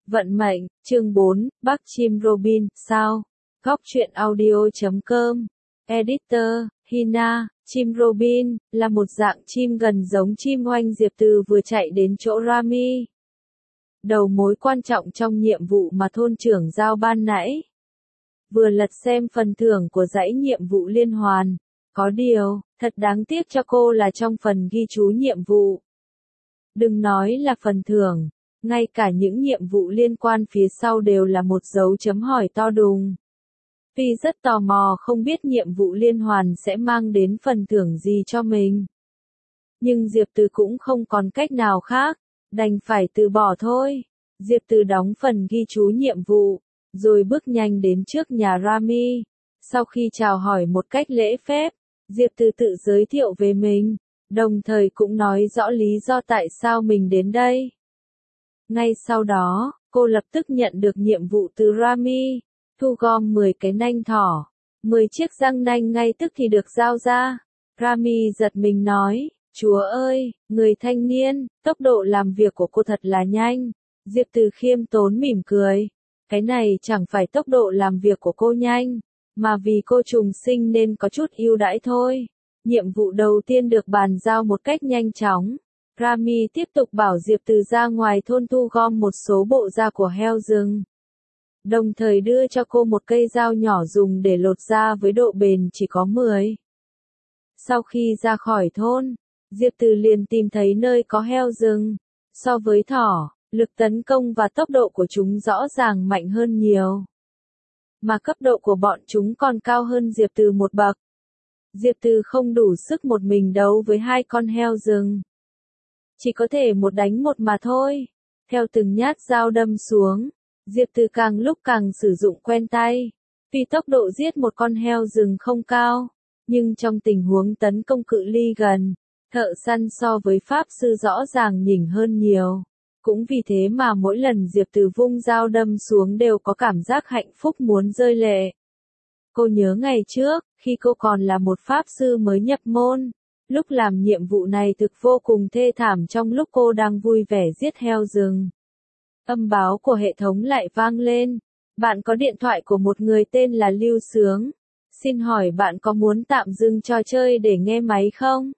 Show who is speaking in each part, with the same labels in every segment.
Speaker 1: Vận mệnh, chương 4, Bác chim Robin, sao? Góc truyện audio.com. Editor, Hina, chim Robin, là một dạng chim gần giống chim oanh. Diệp Từ vừa chạy đến chỗ Rami. Đầu mối quan trọng trong nhiệm vụ mà thôn trưởng giao ban nãy. Vừa lật xem phần thưởng của dãy nhiệm vụ liên hoàn. Có điều, thật đáng tiếc cho cô là trong phần ghi chú nhiệm vụ. Đừng nói là phần thưởng, ngay cả những nhiệm vụ liên quan phía sau đều là một dấu chấm hỏi to đùng. Vì rất tò mò không biết nhiệm vụ liên hoàn sẽ mang đến phần thưởng gì cho mình. Nhưng Diệp Từ cũng không còn cách nào khác, đành phải từ bỏ thôi. Diệp Từ đóng phần ghi chú nhiệm vụ, rồi bước nhanh đến trước nhà Rami. Sau khi chào hỏi một cách lễ phép, Diệp Từ tự giới thiệu về mình, đồng thời cũng nói rõ lý do tại sao mình đến đây. Ngay sau đó, cô lập tức nhận được nhiệm vụ từ Rami, thu gom 10 cái nanh thỏ, 10 chiếc răng nanh ngay tức thì được giao ra. Rami giật mình nói, Chúa ơi, người thanh niên, tốc độ làm việc của cô thật là nhanh. Diệp Từ khiêm tốn mỉm cười, cái này chẳng phải tốc độ làm việc của cô nhanh, mà vì cô trùng sinh nên có chút ưu đãi thôi. Nhiệm vụ đầu tiên được bàn giao một cách nhanh chóng. Rami tiếp tục bảo Diệp Từ ra ngoài thôn thu gom một số bộ da của heo rừng. Đồng thời đưa cho cô một cây dao nhỏ dùng để lột da với độ bền chỉ có 10. Sau khi ra khỏi thôn, Diệp Từ liền tìm thấy nơi có heo rừng. So với thỏ, lực tấn công và tốc độ của chúng rõ ràng mạnh hơn nhiều. Mà cấp độ của bọn chúng còn cao hơn Diệp Từ một bậc. Diệp Từ không đủ sức một mình đấu với 2 con heo rừng. Chỉ có thể một đánh một mà thôi. Theo từng nhát dao đâm xuống, Diệp Từ càng lúc càng sử dụng quen tay. Vì tốc độ giết một con heo rừng không cao, nhưng trong tình huống tấn công cự ly gần, thợ săn so với pháp sư rõ ràng nhỉnh hơn nhiều. Cũng vì thế mà mỗi lần Diệp Từ vung dao đâm xuống đều có cảm giác hạnh phúc muốn rơi lệ. Cô nhớ ngày trước, khi cô còn là một pháp sư mới nhập môn, lúc làm nhiệm vụ này thực vô cùng thê thảm. Trong lúc cô đang vui vẻ giết heo rừng, âm báo của hệ thống lại vang lên. Bạn có điện thoại của một người tên là Lưu Sướng. Xin hỏi bạn có muốn tạm dừng trò chơi để nghe máy không?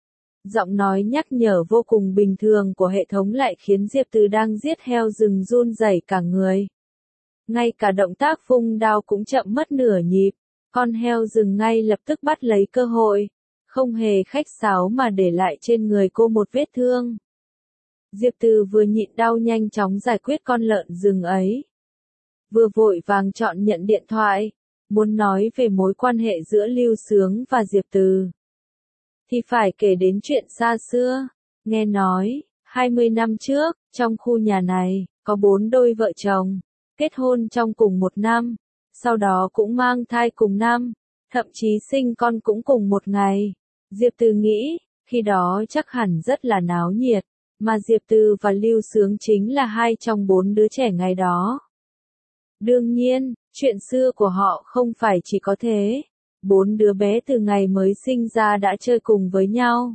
Speaker 1: Giọng nói nhắc nhở vô cùng bình thường của hệ thống lại khiến Diệp Từ đang giết heo rừng run rẩy cả người. Ngay cả động tác vung đao cũng chậm mất nửa nhịp. Con heo rừng ngay lập tức bắt lấy cơ hội, không hề khách sáo mà để lại trên người cô một vết thương. Diệp Từ vừa nhịn đau nhanh chóng giải quyết con lợn rừng ấy, vừa vội vàng chọn nhận điện thoại, muốn nói về mối quan hệ giữa Lưu Sướng và Diệp Từ. Thì phải kể đến chuyện xa xưa. Nghe nói, 20 năm trước, trong khu nhà này, có 4 đôi vợ chồng, kết hôn trong cùng một năm, sau đó cũng mang thai cùng năm, thậm chí sinh con cũng cùng một ngày. Diệp Từ nghĩ, khi đó chắc hẳn rất là náo nhiệt, mà Diệp Từ và Lưu Sướng chính là 2 trong 4 đứa trẻ ngày đó. Đương nhiên, chuyện xưa của họ không phải chỉ có thế. 4 đứa bé từ ngày mới sinh ra đã chơi cùng với nhau.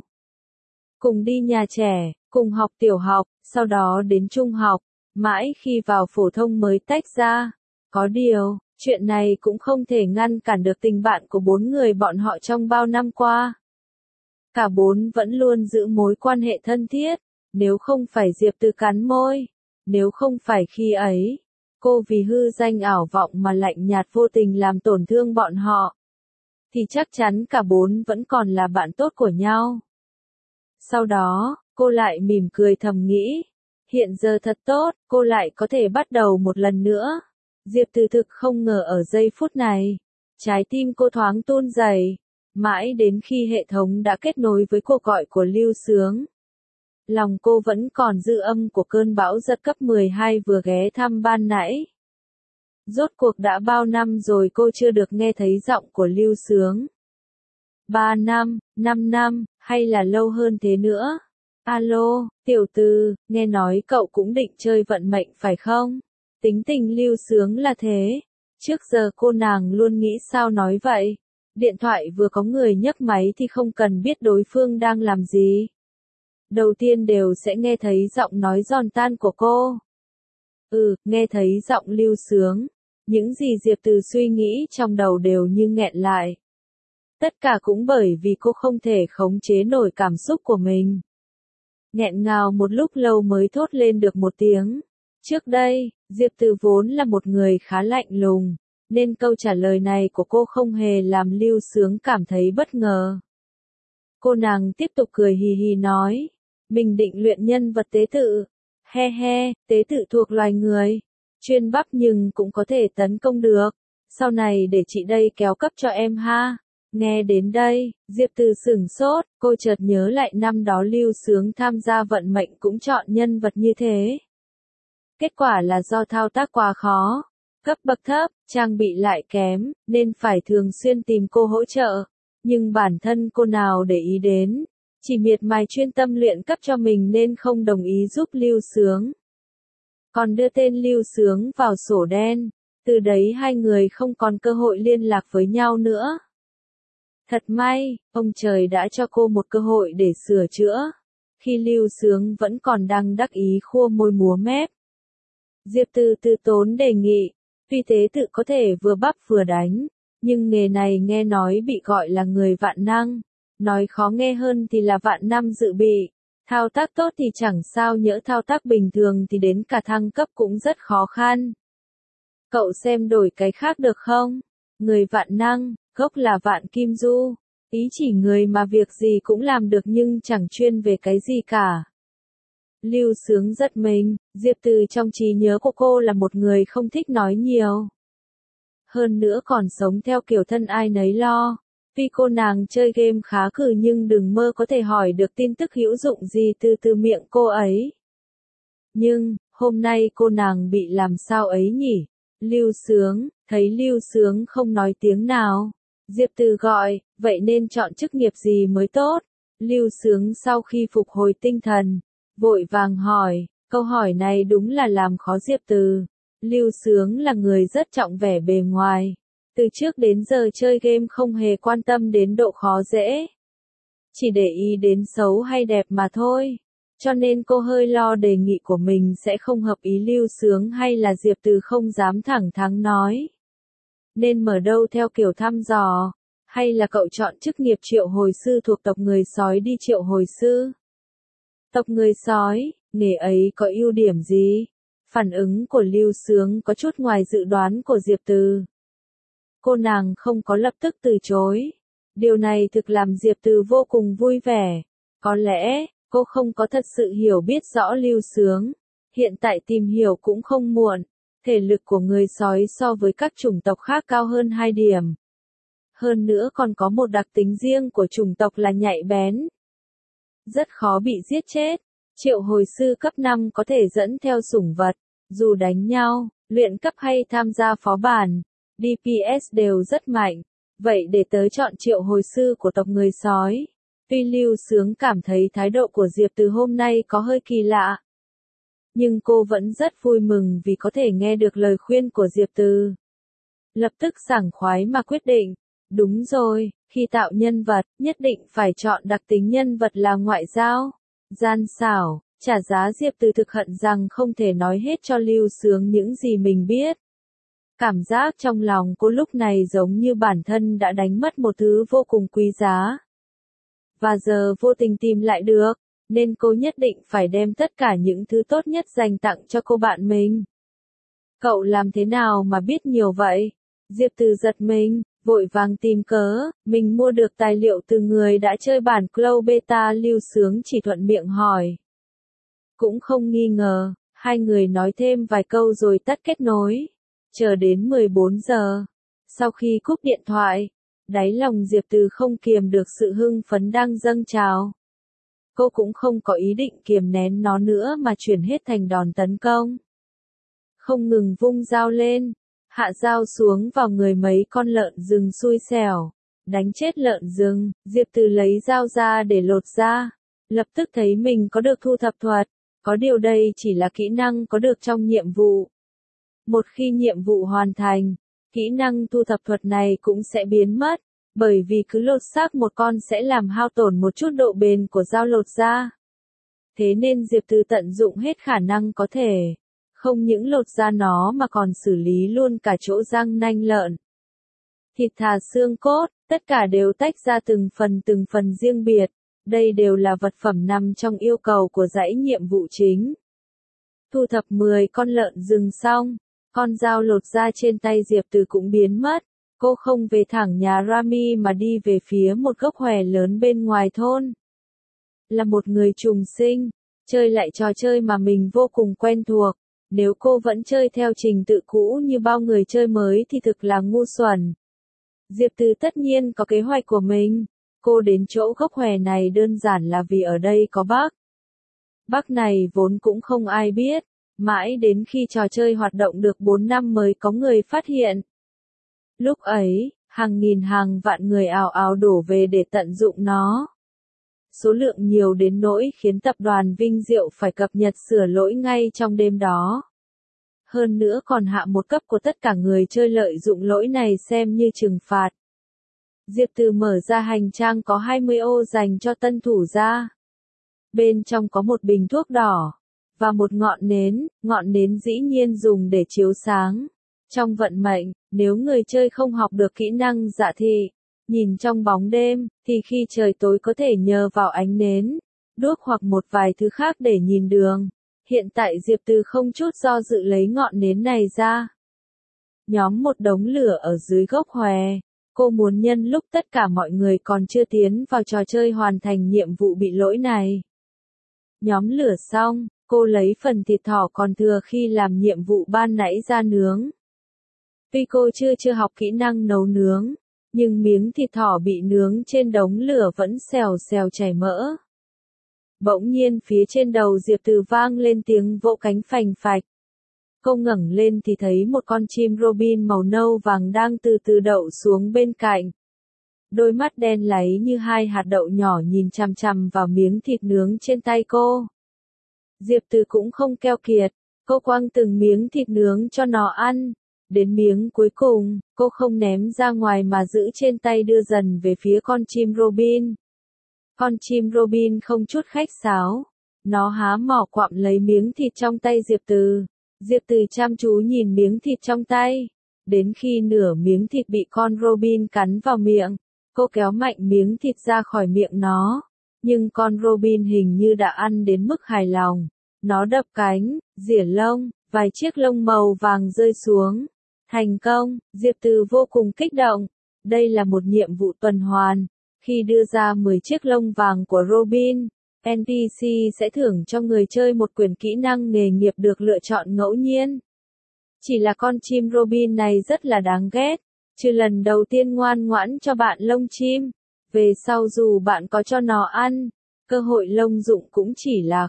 Speaker 1: Cùng đi nhà trẻ, cùng học tiểu học, sau đó đến trung học, mãi khi vào phổ thông mới tách ra. Có điều, chuyện này cũng không thể ngăn cản được tình bạn của 4 người bọn họ trong bao năm qua. Cả 4 vẫn luôn giữ mối quan hệ thân thiết, nếu không phải Diệp Từ cắn môi, nếu không phải khi ấy, cô vì hư danh ảo vọng mà lạnh nhạt vô tình làm tổn thương bọn họ, thì chắc chắn cả 4 vẫn còn là bạn tốt của nhau. Sau đó, cô lại mỉm cười thầm nghĩ, hiện giờ thật tốt, cô lại có thể bắt đầu một lần nữa. Diệp Từ thực không ngờ ở giây phút này, trái tim cô thoáng run rẩy, mãi đến khi hệ thống đã kết nối với cuộc gọi của Lưu Sướng. Lòng cô vẫn còn dư âm của cơn bão giật cấp 12 vừa ghé thăm ban nãy. Rốt cuộc đã bao năm rồi cô chưa được nghe thấy giọng của Lưu Sướng. 3 năm, 5 năm, hay là lâu hơn thế nữa? Alo, Tiểu Từ, nghe nói cậu cũng định chơi vận mệnh phải không? Tính tình Lưu Sướng là thế. Trước giờ cô nàng luôn nghĩ sao nói vậy. Điện thoại vừa có người nhấc máy thì không cần biết đối phương đang làm gì. Đầu tiên đều sẽ nghe thấy giọng nói giòn tan của cô. Nghe thấy giọng Lưu Sướng. Những gì Diệp Từ suy nghĩ trong đầu đều như nghẹn lại. Tất cả cũng bởi vì cô không thể khống chế nổi cảm xúc của mình. Nghẹn ngào một lúc lâu mới thốt lên được một tiếng. Trước đây, Diệp Từ vốn là một người khá lạnh lùng, nên câu trả lời này của cô không hề làm Lưu Sướng cảm thấy bất ngờ. Cô nàng tiếp tục cười hì hì nói, mình định luyện nhân vật tế tự. He he, tế tự thuộc loài người, chuyên bắp nhưng cũng có thể tấn công được. Sau này để chị đây kéo cấp cho em ha. Nghe đến đây, Diệp Từ sửng sốt, cô chợt nhớ lại năm đó Lưu Sướng tham gia vận mệnh cũng chọn nhân vật như thế. Kết quả là do thao tác quá khó, cấp bậc thấp, trang bị lại kém, nên phải thường xuyên tìm cô hỗ trợ. Nhưng bản thân cô nào để ý đến, chỉ miệt mài chuyên tâm luyện cấp cho mình nên không đồng ý giúp Lưu Sướng. Còn đưa tên Lưu Sướng vào sổ đen, từ đấy hai người không còn cơ hội liên lạc với nhau nữa. Thật may, ông trời đã cho cô một cơ hội để sửa chữa, khi Lưu Sướng vẫn còn đang đắc ý khua môi múa mép. Diệp Từ từ tốn đề nghị, tuy tế tự có thể vừa bắp vừa đánh, nhưng nghề này nghe nói bị gọi là người vạn năng, nói khó nghe hơn thì là vạn năm dự bị, thao tác tốt thì chẳng sao nhỡ thao tác bình thường thì đến cả thăng cấp cũng rất khó khăn. Cậu xem đổi cái khác được không? Người vạn năng, gốc là Vạn Kim Du, ý chỉ người mà việc gì cũng làm được nhưng chẳng chuyên về cái gì cả. Lưu Sướng giật mình, Diệp Từ trong trí nhớ của cô là một người không thích nói nhiều. Hơn nữa còn sống theo kiểu thân ai nấy lo. Tuy cô nàng chơi game khá cừ nhưng đừng mơ có thể hỏi được tin tức hữu dụng gì từ miệng cô ấy. Nhưng, hôm nay cô nàng bị làm sao ấy nhỉ? Lưu Sướng, thấy Lưu Sướng không nói tiếng nào. Diệp Từ gọi, vậy nên chọn chức nghiệp gì mới tốt? Lưu Sướng sau khi phục hồi tinh thần, vội vàng hỏi, câu hỏi này đúng là làm khó Diệp Từ. Lưu Sướng là người rất trọng vẻ bề ngoài. Từ trước đến giờ chơi game không hề quan tâm đến độ khó dễ. Chỉ để ý đến xấu hay đẹp mà thôi. Cho nên cô hơi lo đề nghị của mình sẽ không hợp ý Lưu Sướng hay là Diệp Từ không dám thẳng thắn nói. Nên mở đâu theo kiểu thăm dò, hay là cậu chọn chức nghiệp triệu hồi sư thuộc tộc người sói đi triệu hồi sư? Tộc người sói, nghề ấy có ưu điểm gì? Phản ứng của Lưu Sướng có chút ngoài dự đoán của Diệp Từ. Cô nàng không có lập tức từ chối. Điều này thực làm Diệp Từ vô cùng vui vẻ. Có lẽ, cô không có thật sự hiểu biết rõ Lưu Sướng. Hiện tại tìm hiểu cũng không muộn. Thể lực của người sói so với các chủng tộc khác cao hơn 2 điểm. Hơn nữa còn có một đặc tính riêng của chủng tộc là nhạy bén. Rất khó bị giết chết. Triệu hồi sư cấp 5 có thể dẫn theo sủng vật. Dù đánh nhau, luyện cấp hay tham gia phó bản, DPS đều rất mạnh. Vậy để tớ chọn triệu hồi sư của tộc người sói. Tuy Lưu Sướng cảm thấy thái độ của Diệp Từ hôm nay có hơi kỳ lạ. Nhưng cô vẫn rất vui mừng vì có thể nghe được lời khuyên của Diệp Từ. Lập tức sảng khoái mà quyết định. Đúng rồi, khi tạo nhân vật, nhất định phải chọn đặc tính nhân vật là ngoại giao, gian xảo, trả giá. Diệp Từ thực hận rằng không thể nói hết cho Lưu Sướng những gì mình biết. Cảm giác trong lòng cô lúc này giống như bản thân đã đánh mất một thứ vô cùng quý giá. Và giờ vô tình tìm lại được, nên cô nhất định phải đem tất cả những thứ tốt nhất dành tặng cho cô bạn mình. Cậu làm thế nào mà biết nhiều vậy? Diệp Từ giật mình, vội vàng tìm cớ, mình mua được tài liệu từ người đã chơi bản Cloud Beta. Lưu Sướng chỉ thuận miệng hỏi. Cũng không nghi ngờ, hai người nói thêm vài câu rồi tắt kết nối. Chờ đến 14 giờ. Sau khi cúp điện thoại, đáy lòng Diệp Từ không kiềm được sự hưng phấn đang dâng trào. Cô cũng không có ý định kiềm nén nó nữa mà chuyển hết thành đòn tấn công. Không ngừng vung dao lên, hạ dao xuống vào người mấy con lợn rừng xui xẻo. Đánh chết lợn rừng, Diệp Từ lấy dao ra để lột da. Lập tức thấy mình có được thu thập thuật. Có điều đây chỉ là kỹ năng có được trong nhiệm vụ. Một khi nhiệm vụ hoàn thành, kỹ năng thu thập thuật này cũng sẽ biến mất, bởi vì cứ lột xác một con sẽ làm hao tổn một chút độ bền của dao lột da. Thế nên Diệp Từ tận dụng hết khả năng có thể. Không những lột da nó mà còn xử lý luôn cả chỗ răng nanh lợn. Thịt thà xương cốt, tất cả đều tách ra từng phần riêng biệt. Đây đều là vật phẩm nằm trong yêu cầu của dãy nhiệm vụ chính. Thu thập 10 con lợn rừng xong, con dao lột da trên tay Diệp Từ cũng biến mất. Cô không về thẳng nhà Rami mà đi về phía một gốc hòe lớn bên ngoài thôn. Là một người trùng sinh, chơi lại trò chơi mà mình vô cùng quen thuộc. Nếu cô vẫn chơi theo trình tự cũ như bao người chơi mới thì thực là ngu xuẩn. Diệp Từ tất nhiên có kế hoạch của mình. Cô đến chỗ gốc hòe này đơn giản là vì ở đây có bug. Bug này vốn cũng không ai biết, mãi đến khi trò chơi hoạt động được 4 năm mới có người phát hiện. Lúc ấy, hàng nghìn hàng vạn người ào ào đổ về để tận dụng nó. Số lượng nhiều đến nỗi khiến tập đoàn Vinh Diệu phải cập nhật sửa lỗi ngay trong đêm đó. Hơn nữa còn hạ một cấp của tất cả người chơi lợi dụng lỗi này xem như trừng phạt. Diệp Từ mở ra hành trang có 20 ô dành cho tân thủ ra. Bên trong có một bình thuốc đỏ, và một ngọn nến dĩ nhiên dùng để chiếu sáng. Trong vận mệnh, nếu người chơi không học được kỹ năng dạ thị, nhìn trong bóng đêm, thì khi trời tối có thể nhờ vào ánh nến, đuốc hoặc một vài thứ khác để nhìn đường. Hiện tại Diệp Từ không chút do dự lấy ngọn nến này ra. Nhóm một đống lửa ở dưới gốc hòe. Cô muốn nhân lúc tất cả mọi người còn chưa tiến vào trò chơi hoàn thành nhiệm vụ bị lỗi này. Nhóm lửa xong, cô lấy phần thịt thỏ còn thừa khi làm nhiệm vụ ban nãy ra nướng. Tuy cô chưa học kỹ năng nấu nướng, nhưng miếng thịt thỏ bị nướng trên đống lửa vẫn xèo xèo chảy mỡ. Bỗng nhiên phía trên đầu Diệp Từ vang lên tiếng vỗ cánh phành phạch. Cô ngẩng lên thì thấy một con chim Robin màu nâu vàng đang từ từ đậu xuống bên cạnh. Đôi mắt đen láy như hai hạt đậu nhỏ nhìn chằm chằm vào miếng thịt nướng trên tay cô. Diệp Từ cũng không keo kiệt, cô quăng từng miếng thịt nướng cho nó ăn. Đến miếng cuối cùng, cô không ném ra ngoài mà giữ trên tay đưa dần về phía con chim Robin. Con chim Robin không chút khách sáo. Nó há mỏ quặm lấy miếng thịt trong tay Diệp Từ. Diệp Từ chăm chú nhìn miếng thịt trong tay. Đến khi nửa miếng thịt bị con Robin cắn vào miệng, cô kéo mạnh miếng thịt ra khỏi miệng nó. Nhưng con Robin hình như đã ăn đến mức hài lòng. Nó đập cánh, rỉa lông, vài chiếc lông màu vàng rơi xuống. Thành công, Diệp Từ vô cùng kích động. Đây là một nhiệm vụ tuần hoàn. Khi đưa ra 10 chiếc lông vàng của Robin, NPC sẽ thưởng cho người chơi một quyển kỹ năng nghề nghiệp được lựa chọn ngẫu nhiên. Chỉ là con chim Robin này rất là đáng ghét. Trừ lần đầu tiên ngoan ngoãn cho bạn lông chim, về sau dù bạn có cho nó ăn, cơ hội lông dụng cũng chỉ là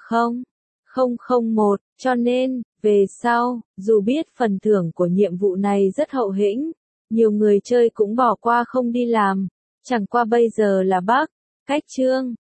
Speaker 1: 0,001, cho nên, về sau, dù biết phần thưởng của nhiệm vụ này rất hậu hĩnh, nhiều người chơi cũng bỏ qua không đi làm. Chẳng qua bây giờ là bug. Cách chương